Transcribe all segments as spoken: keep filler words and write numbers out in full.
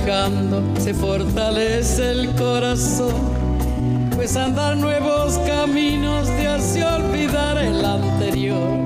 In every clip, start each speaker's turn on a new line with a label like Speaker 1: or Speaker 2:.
Speaker 1: trabajando se fortalece el corazón, pues andar nuevos caminos te hace olvidar el anterior.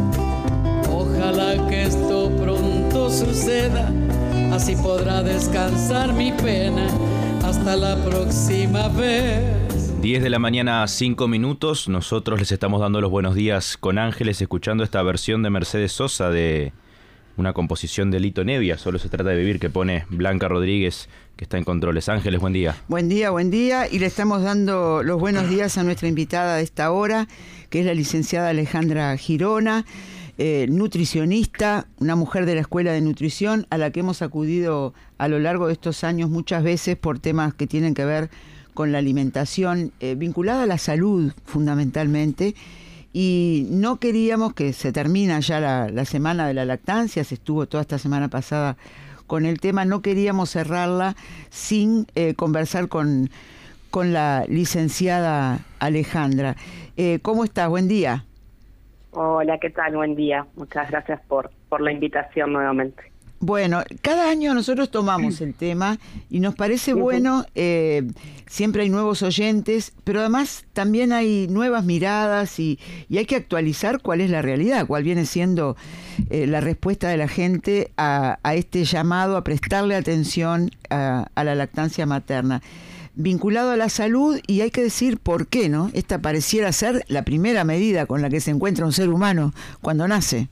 Speaker 1: Ojalá que esto pronto suceda, así podrá descansar mi pena. Hasta la próxima vez.
Speaker 2: diez de la mañana, cinco minutos. Nosotros les estamos dando los buenos días con Ángeles, escuchando esta versión de Mercedes Sosa de una composición de Lito Nevia, Solo se trata de vivir, que pone Blanca Rodríguez, que está en controles. Ángeles, buen día.
Speaker 3: Buen día, buen día. Y le estamos dando los buenos días a nuestra invitada de esta hora, que es la licenciada Alejandra Girona, eh, nutricionista, una mujer de la Escuela de Nutrición, a la que hemos acudido a lo largo de estos años muchas veces por temas que tienen que ver con la alimentación, eh, vinculada a la salud fundamentalmente. Y no queríamos, que se termina ya la, la semana de la lactancia, se estuvo toda esta semana pasada con el tema, no queríamos cerrarla sin eh, conversar con, con la licenciada Alejandra. Eh, ¿Cómo estás? Buen día.
Speaker 4: Hola, ¿qué tal? Buen día. Muchas gracias por, por la invitación nuevamente.
Speaker 3: Bueno, cada año nosotros tomamos el tema y nos parece bueno, eh, siempre hay nuevos oyentes, pero además también hay nuevas miradas y, y hay que actualizar cuál es la realidad, cuál viene siendo eh, la respuesta de la gente a, a este llamado a prestarle atención a, a la lactancia materna, vinculado a la salud, y hay que decir por qué, ¿no? Esta pareciera ser la primera medida con la que se encuentra un ser humano cuando nace.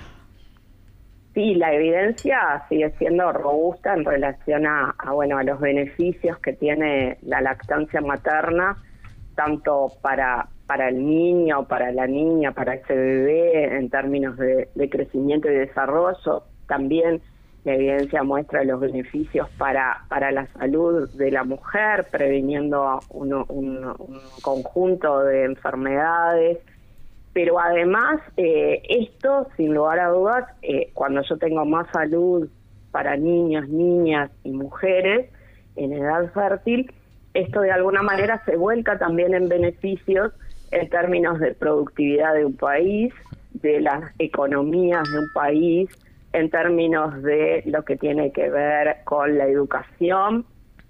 Speaker 4: Sí, la evidencia sigue siendo robusta en relación a, a bueno a los beneficios que tiene la lactancia materna, tanto para para el niño, para la niña, para ese bebé en términos de, de crecimiento y desarrollo. También la evidencia muestra los beneficios para para la salud de la mujer, previniendo uno, un, un conjunto de enfermedades. Pero además, eh, esto, sin lugar a dudas, eh, cuando yo tengo más salud para niños, niñas y mujeres en edad fértil, esto de alguna manera se vuelca también en beneficios en términos de productividad de un país, de las economías de un país, en términos de lo que tiene que ver con la educación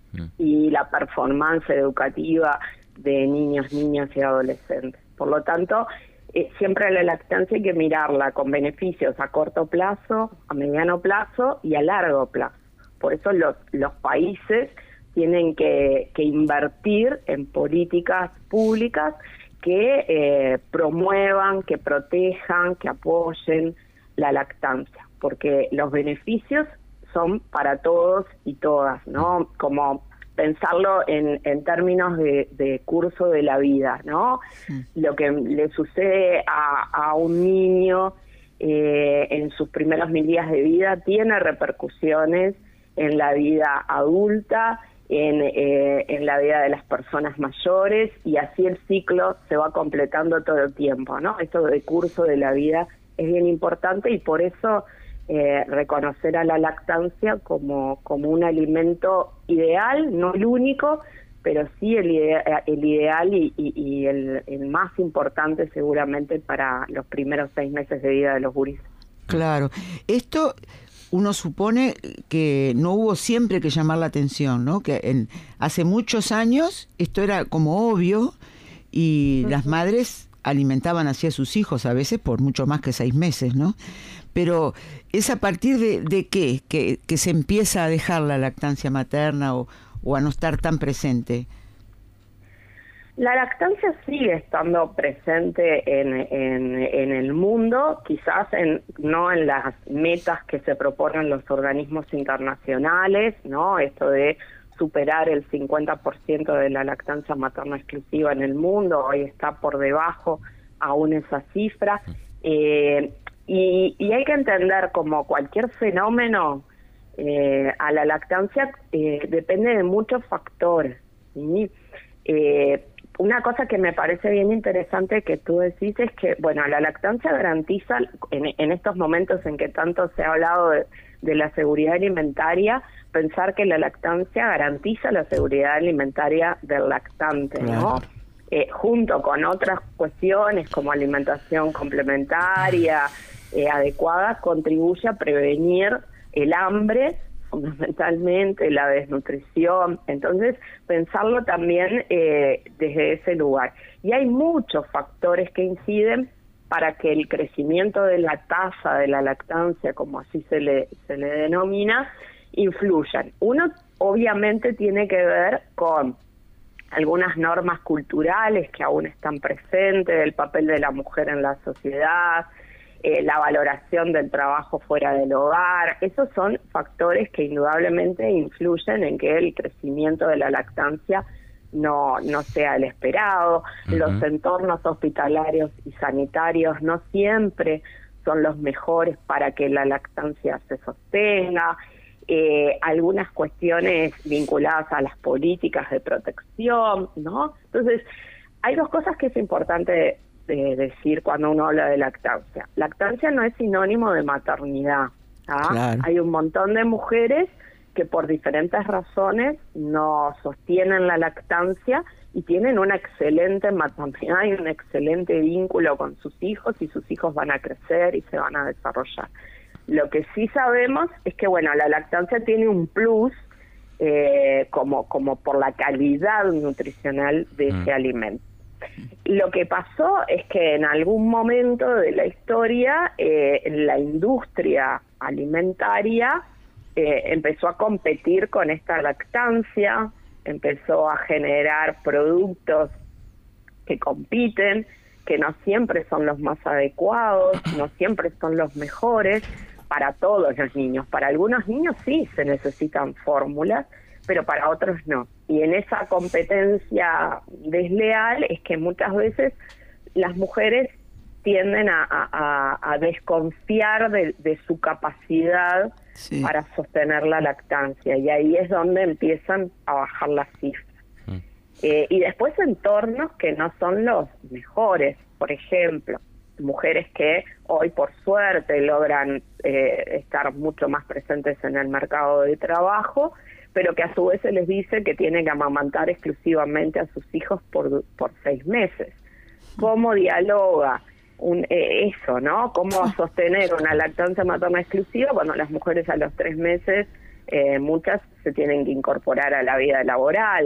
Speaker 4: y la performance educativa de niños, niñas y adolescentes. Por lo tanto, Eh, siempre la lactancia hay que mirarla con beneficios a corto plazo, a mediano plazo y a largo plazo. Por eso los, los países tienen que, que invertir en políticas públicas que eh, promuevan, que protejan, que apoyen la lactancia, porque los beneficios son para todos y todas, ¿no? Como pensarlo en, en términos de, de curso de la vida, ¿no? Sí. Lo que le sucede a, a un niño eh, en sus primeros mil días de vida tiene repercusiones en la vida adulta, en, eh, en la vida de las personas mayores, y así el ciclo se va completando todo el tiempo, ¿no? Esto de curso de la vida es bien importante, y por eso Eh, reconocer a la lactancia como, como un alimento ideal, no el único, pero sí el, ide el ideal y, y, y el, el más importante seguramente para los primeros seis meses de vida de los gurises.
Speaker 3: Claro, esto uno supone que no hubo siempre que llamar la atención, ¿no? Que en, hace muchos años esto era como obvio y uh-huh. las madres alimentaban así a sus hijos, a veces por mucho más que seis meses, ¿no? Pero ¿es a partir de, de qué que, que se empieza a dejar la lactancia materna o, o a no estar tan presente?
Speaker 4: La lactancia sigue estando presente en, en, en el mundo, quizás en, no en las metas que se proponen los organismos internacionales, ¿no? Esto de superar el cincuenta por ciento de la lactancia materna exclusiva en el mundo, hoy está por debajo aún esa cifra. Eh, y, y hay que entender, como cualquier fenómeno, eh, a la lactancia eh, depende de muchos factores, ¿sí? Eh, una cosa que me parece bien interesante que tú decís es que, bueno, la lactancia garantiza, en, en estos momentos en que tanto se ha hablado de, de la seguridad alimentaria, pensar que la lactancia garantiza la seguridad alimentaria del lactante, ¿no? Eh, junto con otras cuestiones como alimentación complementaria eh, adecuada, contribuye a prevenir el hambre, fundamentalmente, la desnutrición. Entonces, pensarlo también eh, desde ese lugar. Y hay muchos factores que inciden para que el crecimiento de la tasa de la lactancia, como así se le, se le denomina, influyan. Uno obviamente tiene que ver con algunas normas culturales que aún están presentes, del papel de la mujer en la sociedad, eh, la valoración del trabajo fuera del hogar. Esos son factores que indudablemente influyen en que el crecimiento de la lactancia no, no sea el esperado. Uh-huh. Los entornos hospitalarios y sanitarios no siempre son los mejores para que la lactancia se sostenga. Eh, algunas cuestiones vinculadas a las políticas de protección, ¿no? Entonces, hay dos cosas que es importante de decir cuando uno habla de lactancia. Lactancia no es sinónimo de maternidad, ¿ah? Claro. Hay un montón de mujeres que por diferentes razones no sostienen la lactancia y tienen una excelente maternidad y un excelente vínculo con sus hijos, y sus hijos van a crecer y se van a desarrollar. Lo que sí sabemos es que, bueno, la lactancia tiene un plus eh, como, como por la calidad nutricional de ese mm. alimento. Lo que pasó es que en algún momento de la historia eh, la industria alimentaria eh, empezó a competir con esta lactancia, empezó a generar productos que compiten, que no siempre son los más adecuados, no siempre son los mejores para todos los niños. Para algunos niños sí se necesitan fórmulas, pero para otros no. Y en esa competencia desleal es que muchas veces las mujeres tienden a, a, a desconfiar de, de su capacidad sí. para sostener la lactancia, y ahí es donde empiezan a bajar las cifras. Mm. Eh, y después entornos que no son los mejores, por ejemplo, mujeres que hoy por suerte logran eh, estar mucho más presentes en el mercado de trabajo, pero que a su vez se les dice que tienen que amamantar exclusivamente a sus hijos por, por seis meses. ¿Cómo dialoga un, eh, eso, no? ¿Cómo sostener una lactancia materna exclusiva cuando las mujeres a los tres meses, eh, muchas se tienen que incorporar a la vida laboral?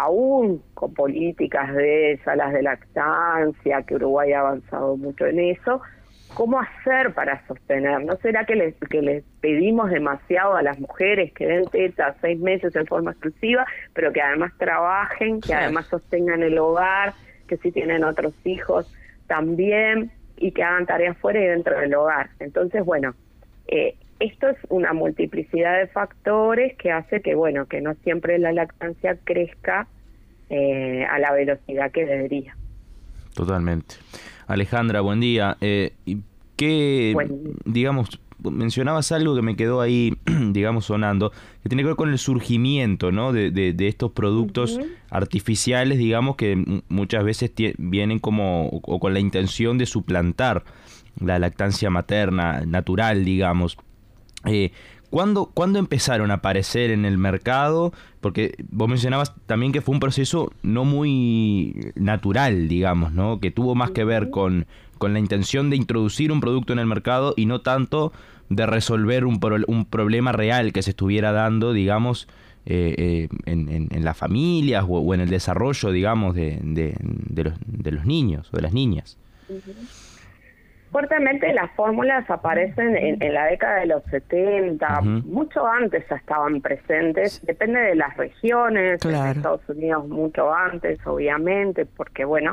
Speaker 4: Aún con políticas de salas de lactancia, que Uruguay ha avanzado mucho en eso, ¿cómo hacer para sostener? ¿No será que les, que les pedimos demasiado a las mujeres que den teta seis meses en forma exclusiva, pero que además trabajen, que además sostengan el hogar, que si tienen otros hijos también, y que hagan tareas fuera y dentro del hogar? Entonces, bueno, eh, esto es una multiplicidad de factores que hace que, bueno, que no siempre la lactancia crezca eh, a la velocidad que debería.
Speaker 2: Totalmente. Alejandra, buen día. Eh, ¿Qué, buen... digamos, mencionabas algo que me quedó ahí, digamos, sonando, que tiene que ver con el surgimiento, ¿no?, de, de, de estos productos uh-huh. artificiales, digamos, que muchas veces t- vienen como, o con la intención de suplantar la lactancia materna natural, digamos. Eh, ¿cuándo, ¿Cuándo empezaron a aparecer en el mercado? Porque vos mencionabas también que fue un proceso no muy natural, digamos, ¿no? Que tuvo más que ver con, con la intención de introducir un producto en el mercado y no tanto de resolver un, pro, un problema real que se estuviera dando, digamos, eh, eh, en, en, en las familias o, o en el desarrollo, digamos, de, de, de, los, de los niños o de las niñas.
Speaker 4: Uh-huh. Fuertemente las fórmulas aparecen en, en la década de los setenta, uh-huh. mucho antes ya estaban presentes, depende de las regiones, claro. En Estados Unidos mucho antes, obviamente, porque bueno,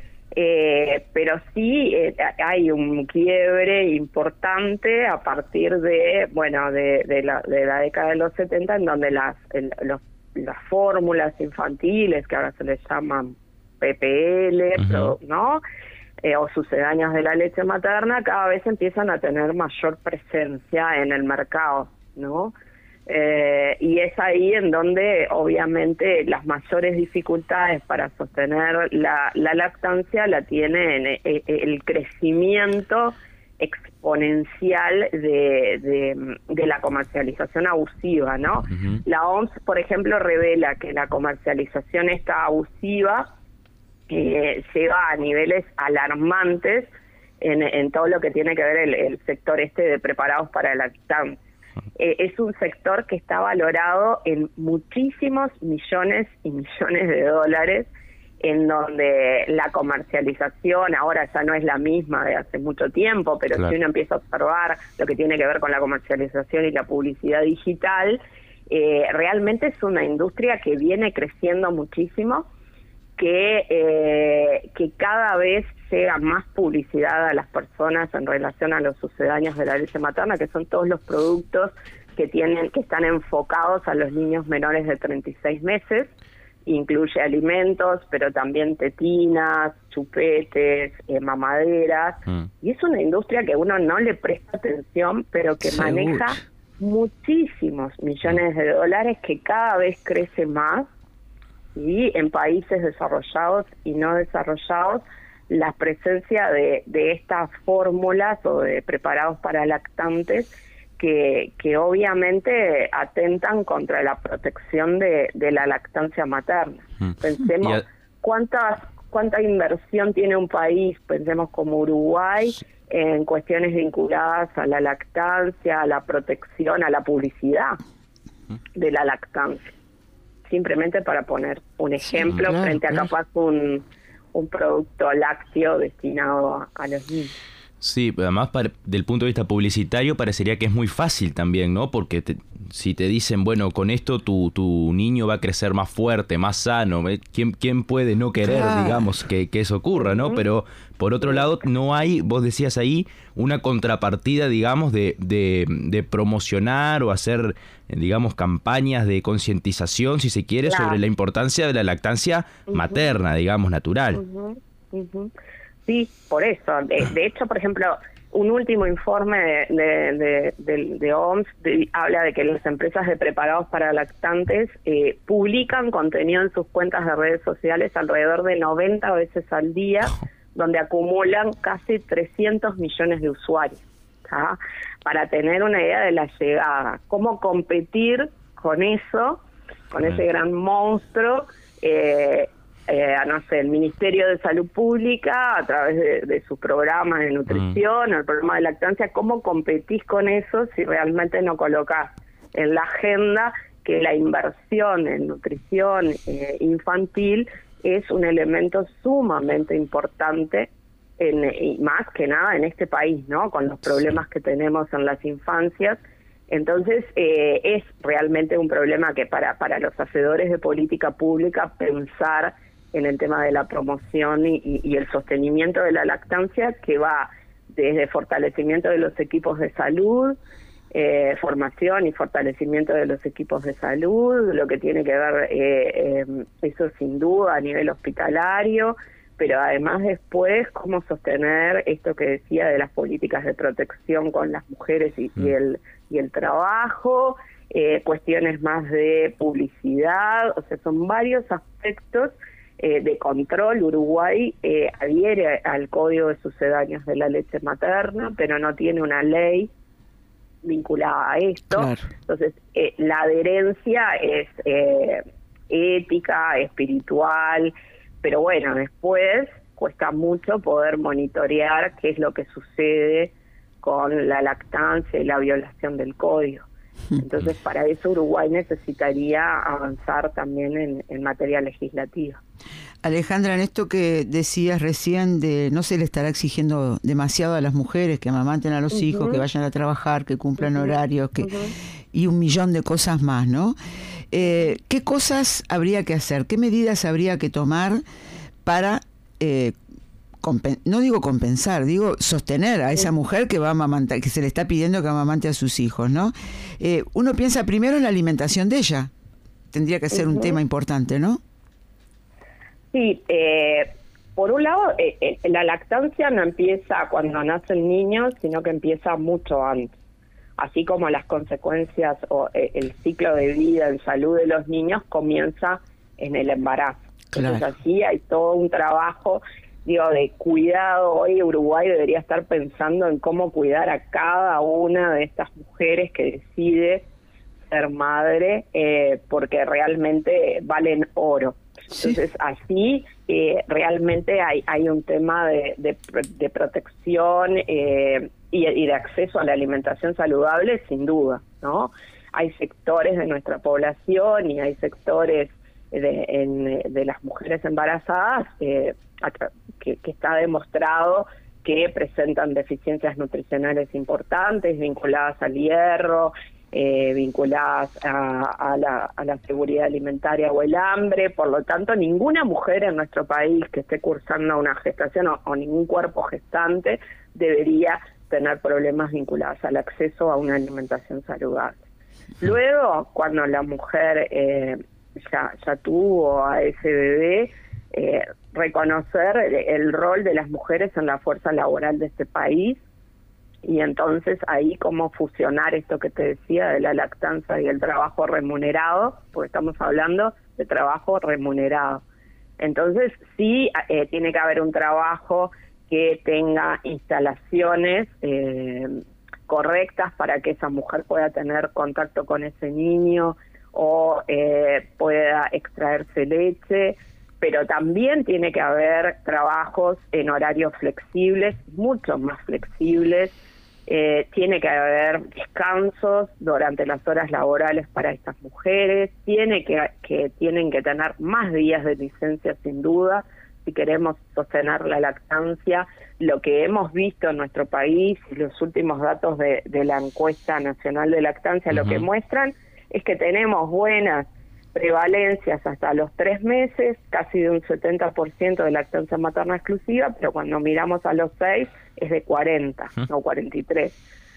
Speaker 4: eh, pero sí eh, hay un quiebre importante a partir de, bueno, de, de, la, de la década de los setenta, en donde las, el, los, las fórmulas infantiles, que ahora se les llaman P P L, uh-huh. ¿no?, Eh, o sucedáneos de la leche materna, cada vez empiezan a tener mayor presencia en el mercado, ¿no? Eh, y es ahí en donde obviamente las mayores dificultades para sostener la, la lactancia la tienen el, el crecimiento exponencial de, de, de la comercialización abusiva, ¿no? Uh-huh. La O M S, por ejemplo, revela que la comercialización esta abusiva Eh, lleva a niveles alarmantes en, en todo lo que tiene que ver el, el sector este de preparados para la lactancia. eh, es un sector que está valorado en muchísimos millones y millones de dólares, en donde la comercialización ahora ya no es la misma de hace mucho tiempo, pero claro, si uno empieza a observar lo que tiene que ver con la comercialización y la publicidad digital, eh, realmente es una industria que viene creciendo muchísimo, que, eh, que cada vez llega más publicidad a las personas en relación a los sucedáneos de la leche materna, que son todos los productos que tienen, que están enfocados a los niños menores de treinta y seis meses, incluye alimentos, pero también tetinas, chupetes, eh, mamaderas, mm. y es una industria que uno no le presta atención, pero que Seguro. maneja muchísimos millones de dólares, que cada vez crece más, y en países desarrollados y no desarrollados, la presencia de, de estas fórmulas o de preparados para lactantes que, que obviamente atentan contra la protección de, de la lactancia materna. Mm. Pensemos a... cuántas cuánta inversión tiene un país, pensemos como Uruguay, en cuestiones vinculadas a la lactancia, a la protección, a la publicidad de la lactancia. Simplemente para poner un ejemplo, sí, claro, frente a claro. capaz un, un producto lácteo destinado a, a los niños.
Speaker 2: Sí, además para, del punto de vista publicitario parecería que es muy fácil también, ¿no? Porque te, si te dicen, bueno, con esto tu, tu niño va a crecer más fuerte, más sano, ¿quién, quién puede no querer, claro. digamos, que, que eso ocurra, ¿no? Pero por otro lado no hay, vos decías ahí, una contrapartida, digamos, de, de, de promocionar o hacer, digamos, campañas de concientización, si se quiere, claro. sobre la importancia de la lactancia uh-huh. materna, digamos, natural.
Speaker 4: Uh-huh. Uh-huh. Sí, por eso. De, de hecho, por ejemplo, un último informe de, de, de, de, de O M S de, habla de que las empresas de preparados para lactantes eh, publican contenido en sus cuentas de redes sociales alrededor de noventa veces al día, donde acumulan casi trescientos millones de usuarios. ¿tá? Para tener una idea de la llegada. ¿Cómo competir con eso, con ese gran monstruo? Eh, Eh, no sé, el Ministerio de Salud Pública, a través de, de sus programas de nutrición, mm. el programa de lactancia, ¿cómo competís con eso si realmente no colocás en la agenda que la inversión en nutrición eh, infantil es un elemento sumamente importante, en, y más que nada en este país, ¿no? Con los problemas que tenemos en las infancias. Entonces, eh, es realmente un problema que para, para los hacedores de política pública pensar en el tema de la promoción y, y, y el sostenimiento de la lactancia, que va desde fortalecimiento de los equipos de salud, eh, formación y fortalecimiento de los equipos de salud, lo que tiene que ver, eh, eh, eso sin duda a nivel hospitalario, pero además después cómo sostener esto que decía de las políticas de protección con las mujeres y, y el y el trabajo, eh, cuestiones más de publicidad, o sea, son varios aspectos Eh, de control. Uruguay eh, adhiere al Código de Sucedáneos de la Leche Materna, pero no tiene una ley vinculada a esto. Claro. Entonces, eh, la adherencia es eh, ética, espiritual, pero bueno, después cuesta mucho poder monitorear qué es lo que sucede con la lactancia y la violación del código. Entonces, para eso Uruguay necesitaría avanzar también en, en materia legislativa.
Speaker 3: Alejandra, en esto que decías recién de no se le estará exigiendo demasiado a las mujeres que amamanten a los uh-huh. hijos, que vayan a trabajar, que cumplan uh-huh. horarios, que uh-huh. y un millón de cosas más, ¿no? Eh, ¿Qué cosas habría que hacer? ¿Qué medidas habría que tomar para eh, no digo compensar, digo sostener a esa mujer que va a amamantar, que se le está pidiendo que amamante a sus hijos, ¿no? Eh, uno piensa primero en la alimentación de ella. Tendría que ser uh-huh. un tema importante, ¿no?
Speaker 4: Sí, eh, por un lado, eh, eh, la lactancia no empieza cuando nace el niño, sino que empieza mucho antes. Así como las consecuencias o eh, el ciclo de vida en salud de los niños comienza en el embarazo. Claro. Entonces así hay todo un trabajo, digo, de cuidado. Hoy Uruguay debería estar pensando en cómo cuidar a cada una de estas mujeres que decide ser madre, eh, porque realmente valen oro.
Speaker 3: Sí.
Speaker 4: Entonces, así eh, realmente hay, hay un tema de, de, de protección eh, y, y de acceso a la alimentación saludable, sin duda, ¿no? Hay sectores de nuestra población y hay sectores de, en, de las mujeres embarazadas eh, que, que está demostrado que presentan deficiencias nutricionales importantes vinculadas al hierro, eh, vinculadas a, a, la, a la seguridad alimentaria o el hambre. Por lo tanto, ninguna mujer en nuestro país que esté cursando una gestación o, o ningún cuerpo gestante debería tener problemas vinculados al acceso a una alimentación saludable. Luego, cuando la mujer eh, ya, ya tuvo a ese bebé, eh, reconocer el, el rol de las mujeres en la fuerza laboral de este país, y entonces ahí cómo fusionar esto que te decía de la lactancia y el trabajo remunerado, porque estamos hablando de trabajo remunerado. Entonces sí eh, tiene que haber un trabajo que tenga instalaciones eh, correctas para que esa mujer pueda tener contacto con ese niño o eh, pueda extraerse leche, pero también tiene que haber trabajos en horarios flexibles, mucho más flexibles. Eh, tiene que haber descansos durante las horas laborales para estas mujeres, tiene que, que tienen que tener más días de licencia sin duda, si queremos sostener la lactancia. Lo que hemos visto en nuestro país y los últimos datos de, de la encuesta nacional de lactancia, uh-huh, lo que muestran es que tenemos buenas prevalencias hasta los tres meses, casi de un setenta por ciento de lactancia materna exclusiva, pero cuando miramos a los seis es de cuarenta, ¿Mm? O cuarenta y tres.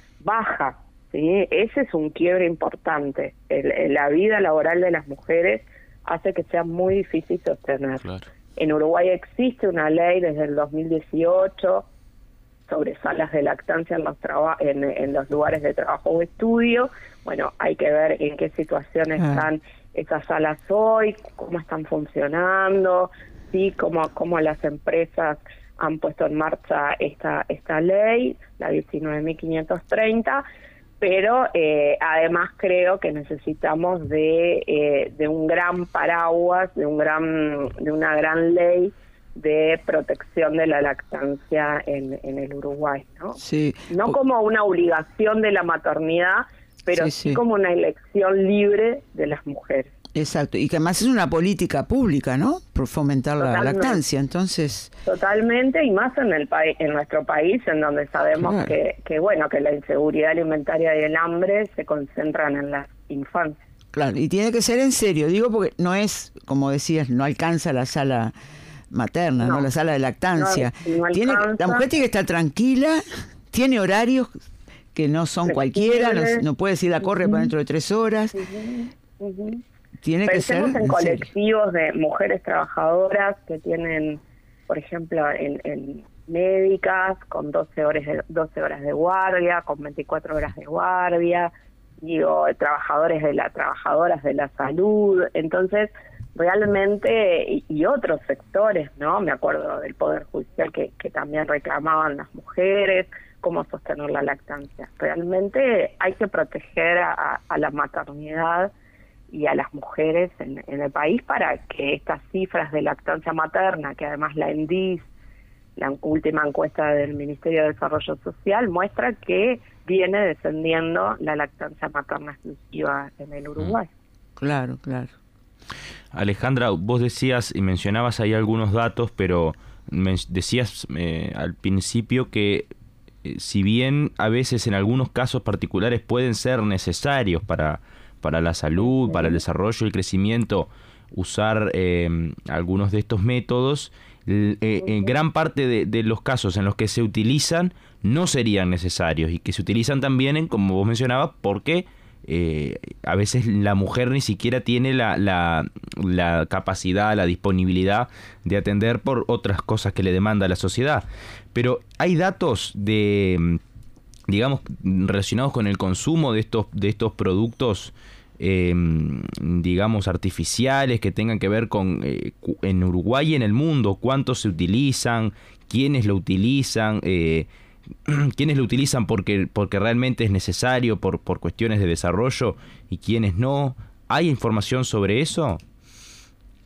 Speaker 4: Baja, ¿sí? Ese es un quiebre importante. El, el, la vida laboral de las mujeres hace que sea muy difícil sostener. Claro. En Uruguay existe una ley desde el dos mil dieciocho sobre salas de lactancia en los, traba en, en los lugares de trabajo o estudio. Bueno, hay que ver en qué situaciones ah. están esas salas hoy, cómo están funcionando, sí, cómo, cómo las empresas han puesto en marcha esta esta ley, la diecinueve mil quinientos treinta, pero eh, además creo que necesitamos de, eh, de un gran paraguas, de un gran de una gran ley de protección de la lactancia en, en el Uruguay, ¿no?
Speaker 3: Sí.
Speaker 4: No como una obligación de la maternidad, pero sí, sí, sí como una elección libre de las mujeres.
Speaker 3: Exacto, y que además es una política pública, ¿no? Por fomentar Totalmente. la lactancia, entonces...
Speaker 4: Totalmente, y más en el país, en nuestro país, en donde sabemos claro. que, que, bueno, que la inseguridad alimentaria y el hambre se concentran en las infancias.
Speaker 3: Claro, y tiene que ser en serio, digo, porque no es, como decías, no alcanza la sala materna, no, ¿no? La sala de lactancia. No, no tiene, la mujer tiene que estar tranquila, tiene horarios que no son cualquiera, no, no puede decir la corre uh-huh. para dentro de tres horas. Uh-huh. Uh-huh. Tiene
Speaker 4: Pensemos
Speaker 3: que ser
Speaker 4: en colectivos de mujeres trabajadoras que tienen, por ejemplo, en, en médicas con doce horas de, doce horas de guardia, con veinticuatro horas de guardia, digo, trabajadores de la trabajadoras de la salud. Entonces, realmente, y, y otros sectores, ¿no? Me acuerdo del Poder Judicial que, que también reclamaban las mujeres, cómo sostener la lactancia. Realmente hay que proteger a, a la maternidad y a las mujeres en, en el país para que estas cifras de lactancia materna, que además la ENDIS, la última encuesta del Ministerio de Desarrollo Social, muestra que viene descendiendo la lactancia materna exclusiva en el Uruguay.
Speaker 3: Claro, claro.
Speaker 2: Alejandra, vos decías y mencionabas ahí algunos datos, pero me decías eh, al principio que eh, si bien a veces en algunos casos particulares pueden ser necesarios para, para la salud, para el desarrollo y el crecimiento, usar eh, algunos de estos métodos, eh, en gran parte de, de los casos en los que se utilizan no serían necesarios y que se utilizan también, en, como vos mencionabas, porque eh, a veces la mujer ni siquiera tiene la, la, la capacidad, la disponibilidad de atender por otras cosas que le demanda la sociedad. Pero hay datos de, digamos, relacionados con el consumo de estos, de estos productos, eh, digamos, artificiales, que tengan que ver con eh, en Uruguay y en el mundo, cuántos se utilizan, quiénes lo utilizan, eh, quiénes lo utilizan porque porque realmente es necesario por por cuestiones de desarrollo y quiénes no. ¿Hay información sobre eso?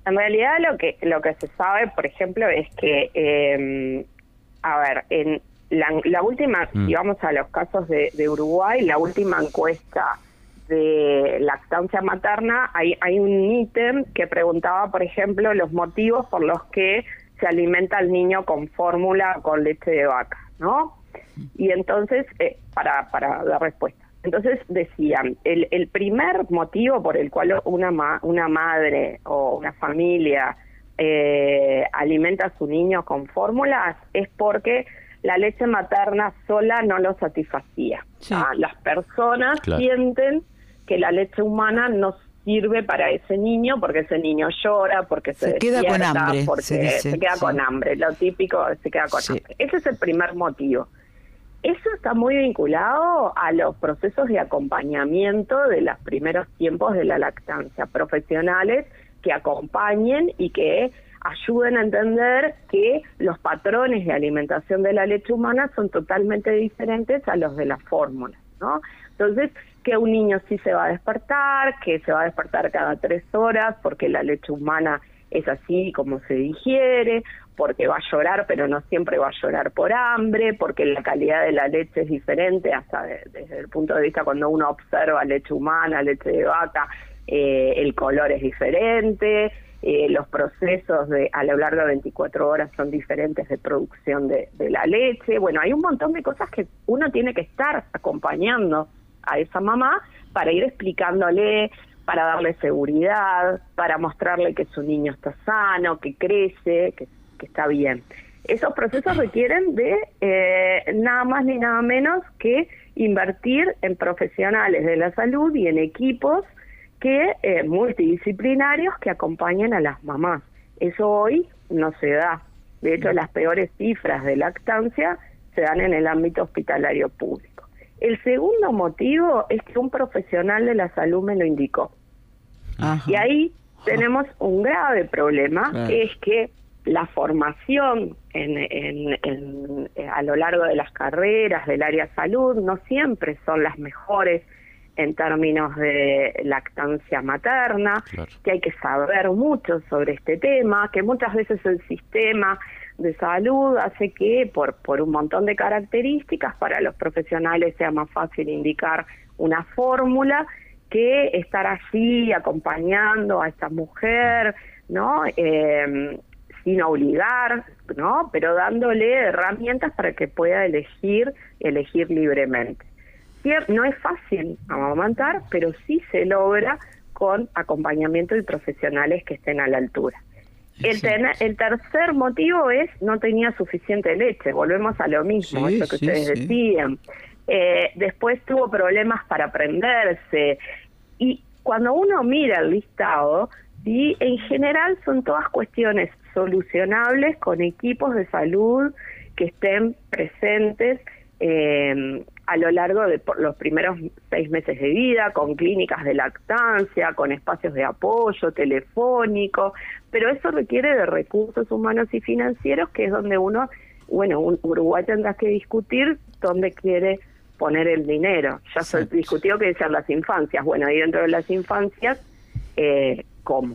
Speaker 4: En realidad lo que lo que se sabe, por ejemplo, es que, eh, a ver, en la, la última, mm. si vamos a los casos de, de Uruguay, la última encuesta de lactancia materna, hay, hay un ítem que preguntaba, por ejemplo, los motivos por los que se alimenta al niño con fórmula o con leche de vaca, ¿no? Y entonces, eh, para, para dar respuesta. Entonces decían, el, el primer motivo por el cual una, ma, una madre o una familia eh, alimenta a su niño con fórmulas es porque la leche materna sola no lo satisfacía. Sí. ¿Ah? Las personas claro. sienten que la leche humana no sirve para ese niño porque ese niño llora, porque se,
Speaker 3: se queda con hambre,
Speaker 4: porque se, dice, se queda sí. con hambre, lo típico se queda con sí. hambre. Ese es el primer motivo. Eso está muy vinculado a los procesos de acompañamiento de los primeros tiempos de la lactancia, profesionales que acompañen y que ayuden a entender que los patrones de alimentación de la leche humana son totalmente diferentes a los de la fórmula, ¿no? Entonces, que un niño sí se va a despertar, que se va a despertar cada tres horas porque la leche humana es así como se digiere, porque va a llorar pero no siempre va a llorar por hambre, porque la calidad de la leche es diferente hasta de, desde el punto de vista cuando uno observa leche humana, leche de vaca, eh, el color es diferente, eh, los procesos de a lo largo de veinticuatro horas son diferentes de producción de, de la leche. Bueno, hay un montón de cosas que uno tiene que estar acompañando a esa mamá para ir explicándole, para darle seguridad, para mostrarle que su niño está sano, que crece, que, que está bien. Esos procesos requieren de eh, nada más ni nada menos que invertir en profesionales de la salud y en equipos que eh, multidisciplinarios que acompañen a las mamás. Eso hoy no se da. De hecho, las peores cifras de lactancia se dan en el ámbito hospitalario público. El segundo motivo es que un profesional de la salud me lo indicó. Ajá. Y ahí tenemos un grave problema, claro. que es que la formación en, en, en, a lo largo de las carreras del área salud no siempre son las mejores en términos de lactancia materna, claro. que hay que saber mucho sobre este tema, que muchas veces el sistema de salud hace que por, por un montón de características para los profesionales sea más fácil indicar una fórmula que estar allí acompañando a esta mujer, ¿no? Eh, sin obligar, ¿no? Pero dándole herramientas para que pueda elegir, elegir libremente. No es fácil amamantar, pero sí se logra con acompañamiento de profesionales que estén a la altura. El, ten, el tercer motivo es no tenía suficiente leche, volvemos a lo mismo, sí, eso que sí, ustedes sí. decían. Eh, después tuvo problemas para prenderse, y cuando uno mira el listado, ¿sí? En general son todas cuestiones solucionables con equipos de salud que estén presentes eh, a lo largo de los primeros seis meses de vida, con clínicas de lactancia, con espacios de apoyo telefónico, pero eso requiere de recursos humanos y financieros, que es donde uno, bueno, un Uruguay tendrá que discutir dónde quiere poner el dinero. Ya se sí. discutió que decían las infancias, bueno, y dentro de las infancias, eh, ¿cómo?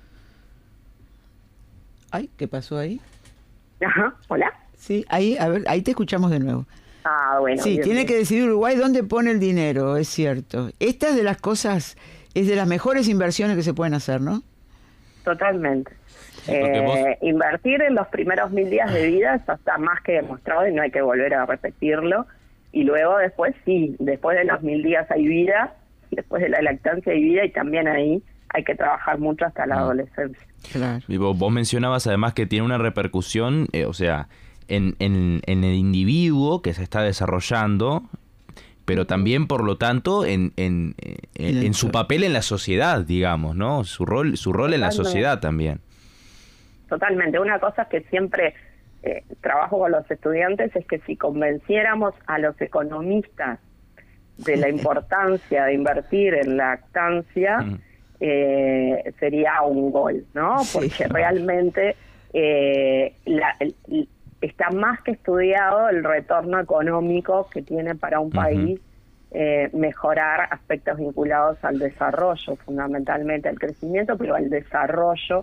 Speaker 3: Ay, ¿qué pasó ahí?
Speaker 4: Ajá, hola.
Speaker 3: Sí, ahí, a ver, ahí te escuchamos de nuevo.
Speaker 4: Ah, bueno.
Speaker 3: Sí,
Speaker 4: bien,
Speaker 3: tiene
Speaker 4: bien.
Speaker 3: que decidir Uruguay dónde pone el dinero, es cierto. Esta es de las cosas, es de las mejores inversiones que se pueden hacer, ¿no?
Speaker 4: Totalmente. Eh, vos... Invertir en los primeros mil días de vida eso está más que demostrado y no hay que volver a repetirlo. Y luego después, sí, después de los mil días hay vida, después de la lactancia hay vida, y también ahí hay que trabajar mucho hasta la ah. adolescencia.
Speaker 2: Claro. Y vos, vos mencionabas además que tiene una repercusión, eh, o sea... En, en, en el individuo que se está desarrollando, pero también, por lo tanto, en, en, en, en su papel en la sociedad, digamos, ¿no? Su rol, su rol en la sociedad también.
Speaker 4: Totalmente. Una cosa que siempre eh, trabajo con los estudiantes es que si convenciéramos a los economistas de la importancia de invertir en lactancia, mm. eh, sería un gol, ¿no? Porque sí, realmente eh, la, el, está más que estudiado el retorno económico que tiene para un uh-huh. país eh, mejorar aspectos vinculados al desarrollo, fundamentalmente al crecimiento, pero al desarrollo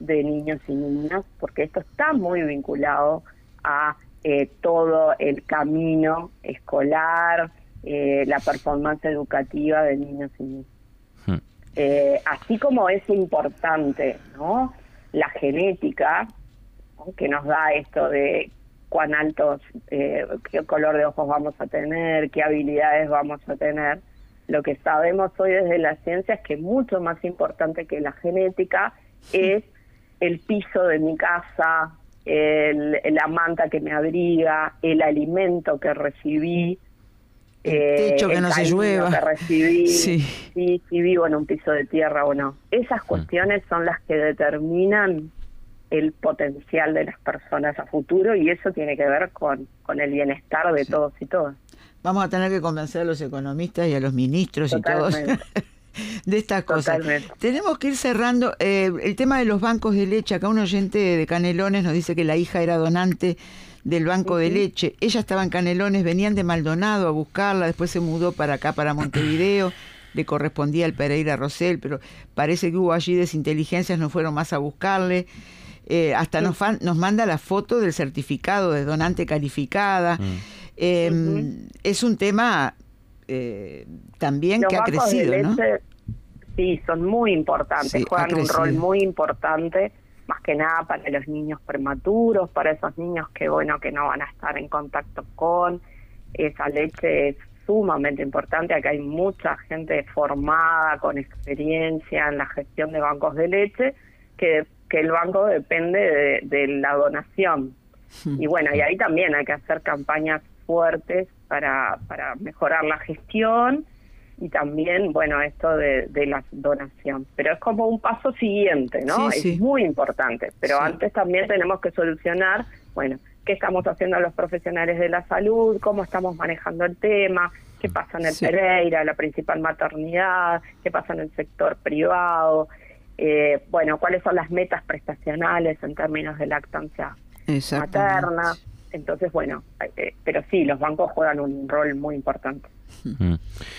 Speaker 4: de niños y niñas, porque esto está muy vinculado a eh, todo el camino escolar, eh, la performance educativa de niños y niñas. Hmm. Eh, así como es importante, ¿no?, la genética, ¿no?, que nos da esto de cuán altos, eh, qué color de ojos vamos a tener, qué habilidades vamos a tener. Lo que sabemos hoy desde la ciencia es que mucho más importante que la genética es el piso de mi casa, el, la manta que me abriga, el alimento que recibí,
Speaker 3: el techo eh, que
Speaker 4: el
Speaker 3: no se llueva,
Speaker 4: que recibí,
Speaker 3: sí.
Speaker 4: Sí, si vivo en un piso de tierra o no. Esas cuestiones son las que determinan el potencial de las personas a futuro, y eso tiene que ver con, con el bienestar de sí. todos y todas.
Speaker 3: Vamos a tener que convencer a los economistas y a los ministros Totalmente. y todos de estas cosas. Totalmente. Tenemos que ir cerrando. Eh, el tema de los bancos de leche. Acá un oyente de Canelones nos dice que la hija era donante del banco uh-huh. de leche. Ella estaba en Canelones, venían de Maldonado a buscarla, después se mudó para acá, para Montevideo, le correspondía al Pereira Rosell, pero parece que hubo allí desinteligencias, no fueron más a buscarle. Eh, hasta sí. nos, fan, nos manda la foto del certificado de donante calificada. Uh-huh. Eh, uh-huh. Es un tema eh, también Los que ha crecido, leche, ¿no?
Speaker 4: Sí, son muy importantes, sí, juegan un rol muy importante, más que nada para los niños prematuros, para esos niños que bueno que no van a estar en contacto con esa leche. Es sumamente importante. Acá hay mucha gente formada con experiencia en la gestión de bancos de leche, que, que el banco depende de, de la donación. Y bueno, y ahí también hay que hacer campañas fuertes para, para mejorar la gestión y también, bueno, esto de, de la donación. Pero es como un paso siguiente, ¿no? Sí, sí. Es muy importante. Pero sí. antes también tenemos que solucionar, bueno, qué estamos haciendo los profesionales de la salud, cómo estamos manejando el tema, qué pasa en el sí. Pereira, la principal maternidad, qué pasa en el sector privado, eh, bueno, cuáles son las metas prestacionales en términos de lactancia materna. Entonces, bueno, eh, pero sí, los bancos juegan un rol muy importante.
Speaker 2: Mm.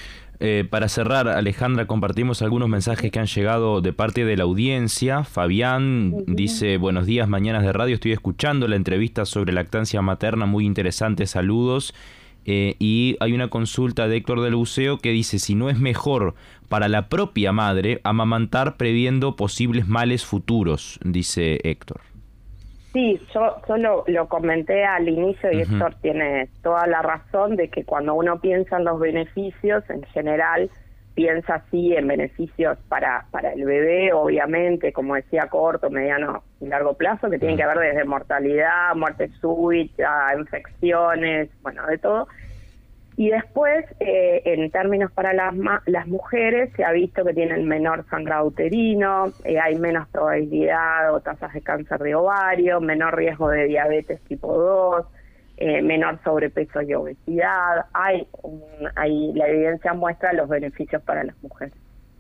Speaker 2: Eh, para cerrar, Alejandra, compartimos algunos mensajes que han llegado de parte de la audiencia. Fabián uh-huh. dice: buenos días, mañanas de radio, estoy escuchando la entrevista sobre lactancia materna, muy interesante, saludos. Eh, y hay una consulta de Héctor del Buceo que dice si no es mejor para la propia madre amamantar previendo posibles males futuros, dice Héctor.
Speaker 4: Sí, yo, yo lo, lo comenté al inicio y uh-huh. Héctor tiene toda la razón de que cuando uno piensa en los beneficios, en general piensa así en beneficios para, para el bebé, obviamente, como decía, corto, mediano y largo plazo, que tienen que ver desde mortalidad, muerte súbita, infecciones, bueno, de todo. Y después, eh, en términos para las, ma- las mujeres, se ha visto que tienen menor sangrado uterino, eh, hay menos probabilidad o tasas de cáncer de ovario, menor riesgo de diabetes tipo dos, eh, menor sobrepeso y obesidad. Hay, un, hay la evidencia muestra los beneficios para las mujeres.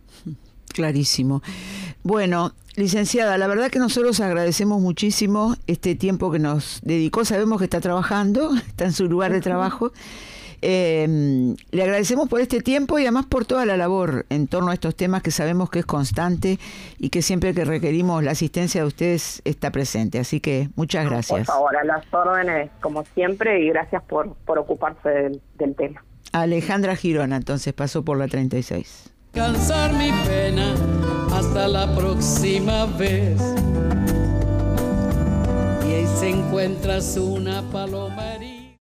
Speaker 3: Clarísimo. Bueno, licenciada, la verdad que nosotros agradecemos muchísimo este tiempo que nos dedicó. Sabemos que está trabajando, está en su lugar de trabajo. Eh, le agradecemos por este tiempo y además por toda la labor en torno a estos temas que sabemos que es constante y que siempre que requerimos la asistencia de ustedes está presente. Así que muchas gracias.
Speaker 4: Por favor, a las órdenes como siempre y gracias por, por ocuparse del, del tema.
Speaker 3: Alejandra Girona entonces pasó por la treinta y seis.
Speaker 1: Cansar mi pena hasta la próxima vez. Y ahí se encuentras una paloma.